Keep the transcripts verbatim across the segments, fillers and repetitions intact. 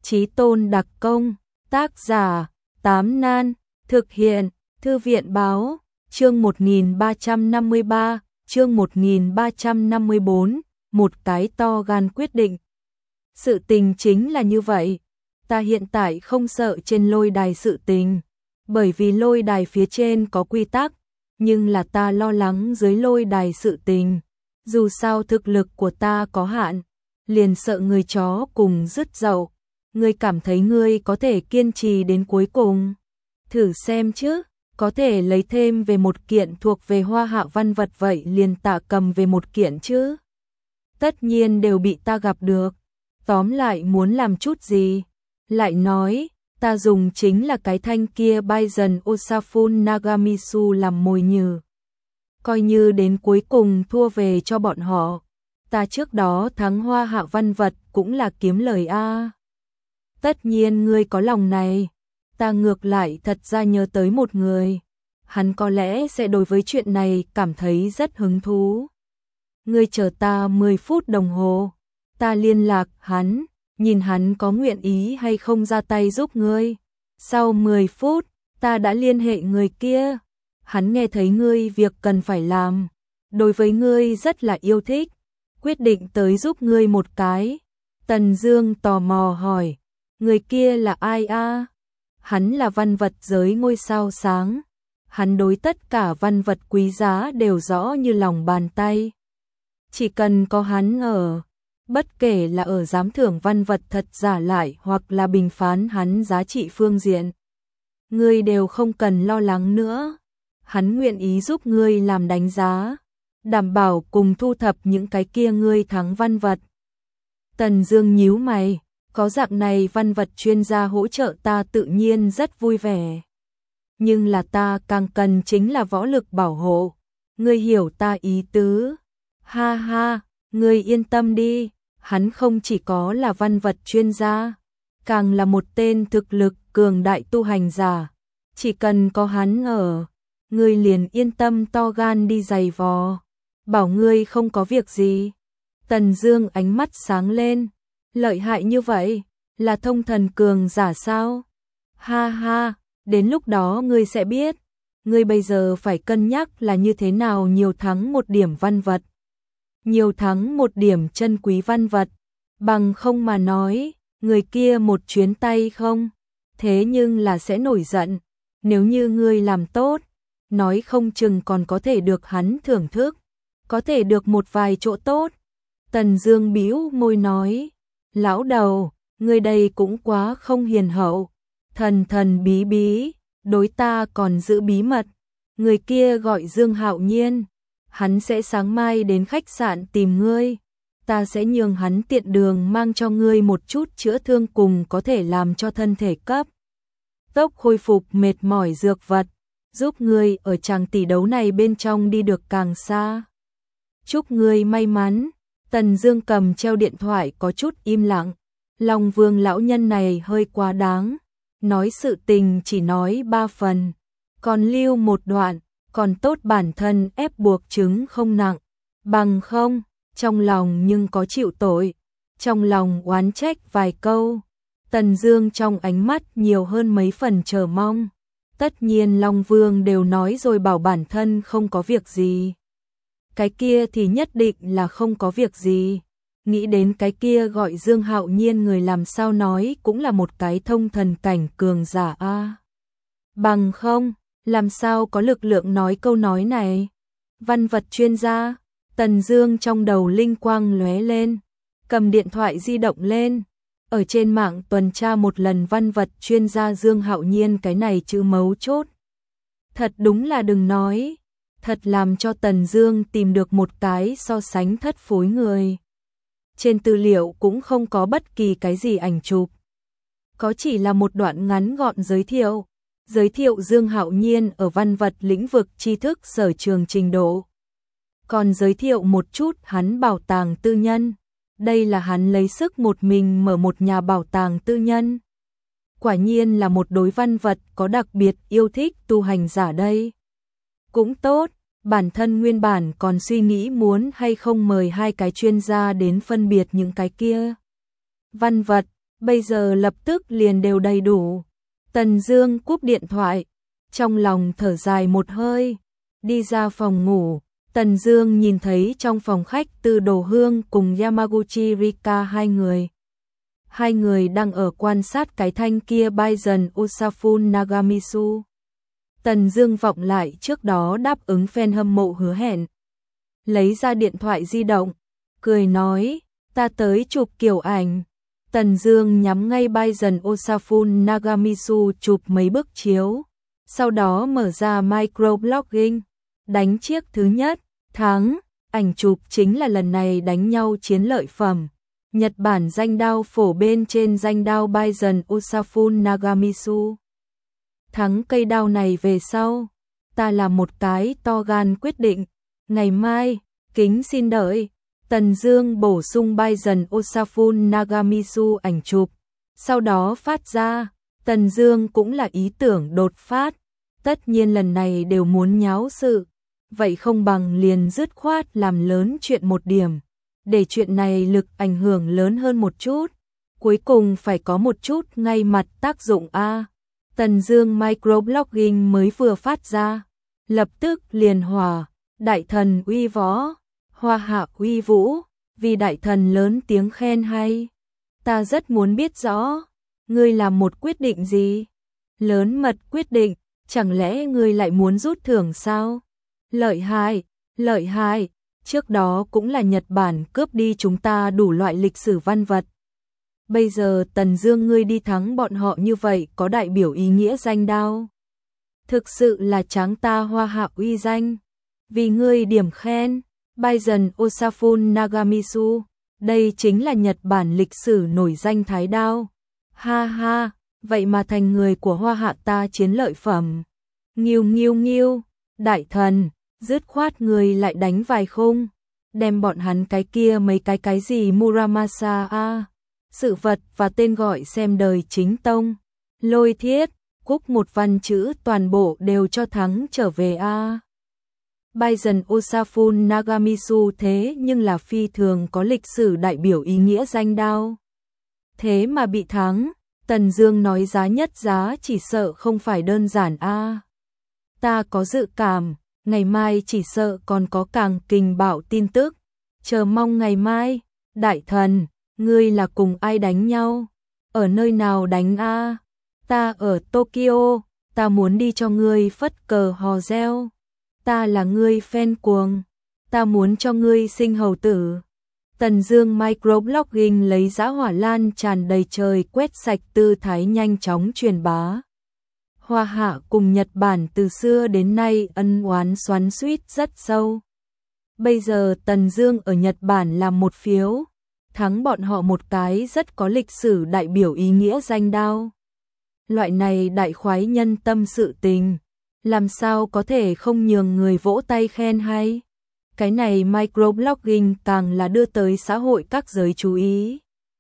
Chí Tôn đặc công, tác giả, Tám Nan, thực hiện, Thư viện báo, chương một nghìn ba trăm năm mươi ba, chương một nghìn ba trăm năm mươi bốn, một cái to gan quyết định. Sự tình chính là như vậy, ta hiện tại không sợ trên lôi đài sự tình, bởi vì lôi đài phía trên có quy tắc, nhưng là ta lo lắng dưới lôi đài sự tình, dù sao thực lực của ta có hạn, liền sợ người chó cùng dứt dậu. Ngươi cảm thấy ngươi có thể kiên trì đến cuối cùng? Thử xem chứ, có thể lấy thêm về một kiện thuộc về Hoa Hạ văn vật vậy liền tạ cầm về một kiện chứ? Tất nhiên đều bị ta gặp được. Tóm lại muốn làm chút gì? Lại nói, ta dùng chính là cái thanh kia Baizen Osafun Nagamitsu làm mồi nhử. Coi như đến cuối cùng thua về cho bọn họ. Ta trước đó thắng Hoa Hạ văn vật cũng là kiếm lời a. Tất nhiên ngươi có lòng này, ta ngược lại thật ra nhớ tới một người, hắn có lẽ sẽ đối với chuyện này cảm thấy rất hứng thú. Ngươi chờ ta mười phút đồng hồ, ta liên lạc hắn, nhìn hắn có nguyện ý hay không ra tay giúp ngươi. Sau mười phút, ta đã liên hệ người kia, hắn nghe thấy ngươi việc cần phải làm, đối với ngươi rất là yêu thích, quyết định tới giúp ngươi một cái. Tần Dương tò mò hỏi, người kia là ai a? Hắn là văn vật giới ngôi sao sáng. Hắn đối tất cả văn vật quý giá đều rõ như lòng bàn tay. Chỉ cần có hắn ở, bất kể là ở giám thưởng văn vật thật giả lại hoặc là bình phán hắn giá trị phương diện, ngươi đều không cần lo lắng nữa. Hắn nguyện ý giúp ngươi làm đánh giá, đảm bảo cùng thu thập những cái kia ngươi thắng văn vật. Tần Dương nhíu mày. Có dạng này văn vật chuyên gia hỗ trợ ta tự nhiên rất vui vẻ. Nhưng là ta càng cần chính là võ lực bảo hộ. Ngươi hiểu ta ý tứ. Ha ha, ngươi yên tâm đi. Hắn không chỉ có là văn vật chuyên gia, càng là một tên thực lực cường đại tu hành giả. Chỉ cần có hắn ở, ngươi liền yên tâm to gan đi giày vò. Bảo ngươi không có việc gì. Tần Dương ánh mắt sáng lên. Lợi hại như vậy, là thông thần cường giả sao? Ha ha, đến lúc đó ngươi sẽ biết. Ngươi bây giờ phải cân nhắc là như thế nào nhiều thắng một điểm văn vật. Nhiều thắng một điểm chân quý văn vật. Bằng không mà nói, người kia một chuyến tay không. Thế nhưng là sẽ nổi giận. Nếu như ngươi làm tốt, nói không chừng còn có thể được hắn thưởng thức. Có thể được một vài chỗ tốt. Tần Dương bĩu môi nói. Lão đầu, người đây cũng quá không hiền hậu, thần thần bí bí, đối ta còn giữ bí mật. Người kia gọi Dương Hạo Nhiên, hắn sẽ sáng mai đến khách sạn tìm ngươi, ta sẽ nhường hắn tiện đường mang cho ngươi một chút chữa thương cùng có thể làm cho thân thể cấp tốc khôi phục mệt mỏi dược vật, giúp ngươi ở tràng tỷ đấu này bên trong đi được càng xa. Chúc ngươi may mắn. Tần Dương cầm treo điện thoại có chút im lặng. Long Vương lão nhân này hơi quá đáng, nói sự tình chỉ nói ba phần, còn lưu một đoạn, còn tốt bản thân ép buộc chứng không nặng, bằng không, trong lòng nhưng có chịu tội, trong lòng oán trách vài câu. Tần Dương trong ánh mắt nhiều hơn mấy phần chờ mong. Tất nhiên Long Vương đều nói rồi bảo bản thân không có việc gì. Cái kia thì nhất định là không có việc gì. Nghĩ đến cái kia gọi Dương Hạo Nhiên người làm sao nói cũng là một cái thông thần cảnh cường giả a. À. Bằng không, làm sao có lực lượng nói câu nói này. Văn vật chuyên gia, Tần Dương trong đầu linh quang lóe lên, cầm điện thoại di động lên, ở trên mạng tuần tra một lần văn vật chuyên gia Dương Hạo Nhiên cái này chữ mấu chốt. Thật đúng là đừng nói. Thật làm cho Tần Dương tìm được một cái so sánh thất phối người. Trên tư liệu cũng không có bất kỳ cái gì ảnh chụp. Có chỉ là một đoạn ngắn gọn giới thiệu. Giới thiệu Dương Hạo Nhiên ở văn vật lĩnh vực tri thức sở trường trình độ. Còn giới thiệu một chút hắn bảo tàng tư nhân. Đây là hắn lấy sức một mình mở một nhà bảo tàng tư nhân. Quả nhiên là một đối văn vật có đặc biệt yêu thích tu hành giả đây. Cũng tốt, bản thân nguyên bản còn suy nghĩ muốn hay không mời hai cái chuyên gia đến phân biệt những cái kia văn vật, bây giờ lập tức liền đều đầy đủ. Tần Dương cúp điện thoại, trong lòng thở dài một hơi, đi ra phòng ngủ. Tần Dương nhìn thấy trong phòng khách Từ Đồ Hương cùng Yamaguchi Rika hai người. Hai người đang ở quan sát cái thanh kia Bison Usafun Nagamitsu. Tần Dương vọng lại trước đó đáp ứng fan hâm mộ hứa hẹn. Lấy ra điện thoại di động, cười nói, ta tới chụp kiểu ảnh. Tần Dương nhắm ngay Bison Usafun Nagamitsu chụp mấy bức chiếu. Sau đó mở ra microblogging, đánh chiếc thứ nhất, thắng. Ảnh chụp chính là lần này đánh nhau chiến lợi phẩm. Nhật Bản danh đao phổ bên trên danh đao Bison Usafun Nagamitsu. Thắng cây đao này về sau, ta làm một cái to gan quyết định, ngày mai, kính xin đợi. Tần Dương bổ sung Bison Usafun Nagamitsu ảnh chụp, sau đó phát ra. Tần Dương cũng là ý tưởng đột phát, tất nhiên lần này đều muốn nháo sự, vậy không bằng liền dứt khoát làm lớn chuyện một điểm, để chuyện này lực ảnh hưởng lớn hơn một chút, cuối cùng phải có một chút ngay mặt tác dụng a. Tần Dương microblogging mới vừa phát ra, lập tức liền hòa, đại thần uy võ, hoa hạ uy vũ, vì đại thần lớn tiếng khen hay. Ta rất muốn biết rõ, ngươi làm một quyết định gì? Lớn mật quyết định, chẳng lẽ ngươi lại muốn rút thưởng sao? Lợi hại, lợi hại, trước đó cũng là Nhật Bản cướp đi chúng ta đủ loại lịch sử văn vật. Bây giờ Tần Dương ngươi đi thắng bọn họ như vậy có đại biểu ý nghĩa danh đao. Thực sự là tráng ta hoa hạ uy danh. Vì ngươi điểm khen, Bison Usafun Nagamitsu, đây chính là Nhật Bản lịch sử nổi danh thái đao. Ha ha, vậy mà thành người của hoa hạ ta chiến lợi phẩm. Nghiêu nghiêu nghiêu, đại thần, dứt khoát người lại đánh vài khung, đem bọn hắn cái kia mấy cái cái gì Muramasa a, sự vật và tên gọi xem đời chính tông, lôi thiết, cúc một văn chữ toàn bộ đều cho thắng trở về a. Bison Usafun Nagamitsu thế nhưng là phi thường có lịch sử đại biểu ý nghĩa danh đao. Thế mà bị thắng, Tần Dương nói giá nhất giá chỉ sợ không phải đơn giản a. Ta có dự cảm, ngày mai chỉ sợ còn có càng kinh bạo tin tức. Chờ mong ngày mai, đại thần, ngươi là cùng ai đánh nhau? Ở nơi nào đánh a? Ta ở Tokyo, ta muốn đi cho ngươi phất cờ hò reo. Ta là ngươi fan cuồng, ta muốn cho ngươi sinh hầu tử. Tần Dương microblogging lấy dã hỏa lan tràn đầy trời quét sạch tư thái nhanh chóng truyền bá. Hoa hạ cùng Nhật Bản từ xưa đến nay ân oán xoắn xuýt rất sâu. Bây giờ Tần Dương ở Nhật Bản làm một phiếu, thắng bọn họ một cái rất có lịch sử đại biểu ý nghĩa danh đao. Loại này đại khoái nhân tâm sự tình, làm sao có thể không nhường người vỗ tay khen hay. Cái này microblogging càng là đưa tới xã hội các giới chú ý.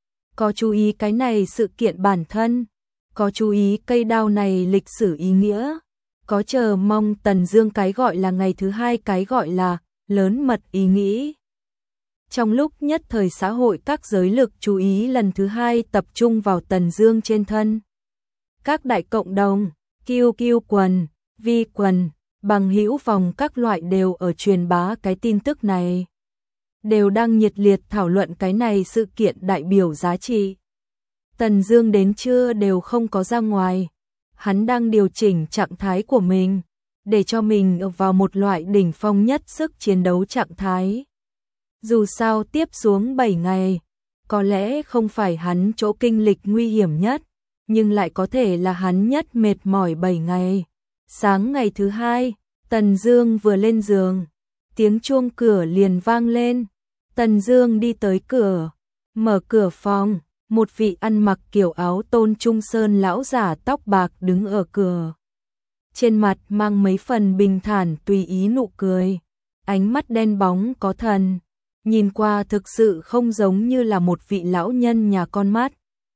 Có chú ý cái này sự kiện bản thân, có chú ý cây đao này lịch sử ý nghĩa, có chờ mong Tần Dương cái gọi là ngày thứ hai cái gọi là lớn mật ý nghĩ. Trong lúc nhất thời xã hội các giới lực chú ý lần thứ hai tập trung vào Tần Dương trên thân. Các đại cộng đồng, Q Q quần, Vi quần, bằng hữu vòng các loại đều ở truyền bá cái tin tức này. Đều đang nhiệt liệt thảo luận cái này sự kiện đại biểu giá trị. Tần Dương đến trưa đều không có ra ngoài. Hắn đang điều chỉnh trạng thái của mình, để cho mình ở vào một loại đỉnh phong nhất sức chiến đấu trạng thái. Dù sao tiếp xuống bảy ngày, có lẽ không phải hắn chỗ kinh lịch nguy hiểm nhất, nhưng lại có thể là hắn nhất mệt mỏi bảy ngày. Sáng ngày thứ hai, Tần Dương vừa lên giường, tiếng chuông cửa liền vang lên. Tần Dương đi tới cửa, mở cửa phòng, một vị ăn mặc kiểu áo tôn trung sơn lão giả tóc bạc đứng ở cửa. Trên mặt mang mấy phần bình thản tùy ý nụ cười, ánh mắt đen bóng có thần, nhìn qua thực sự không giống như là một vị lão nhân nhà con mắt.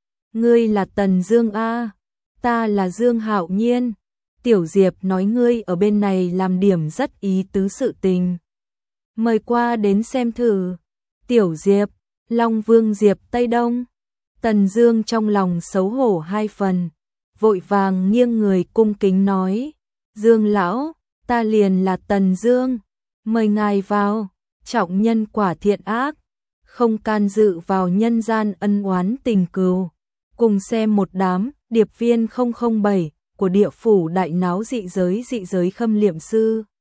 Ngươi là Tần Dương a? Ta là Dương Hạo Nhiên. Tiểu Diệp nói ngươi ở bên này làm điểm rất ý tứ sự tình. Mời qua đến xem thử. Tiểu Diệp, Long Vương Diệp Tây Đông. Tần Dương trong lòng xấu hổ hai phần, vội vàng nghiêng người cung kính nói, Dương lão, ta liền là Tần Dương, mời ngài vào, trọng nhân quả thiện ác, không can dự vào nhân gian ân oán tình cừu, cùng xem một đám điệp viên không không bảy của địa phủ đại náo dị giới dị giới khâm liệm sư.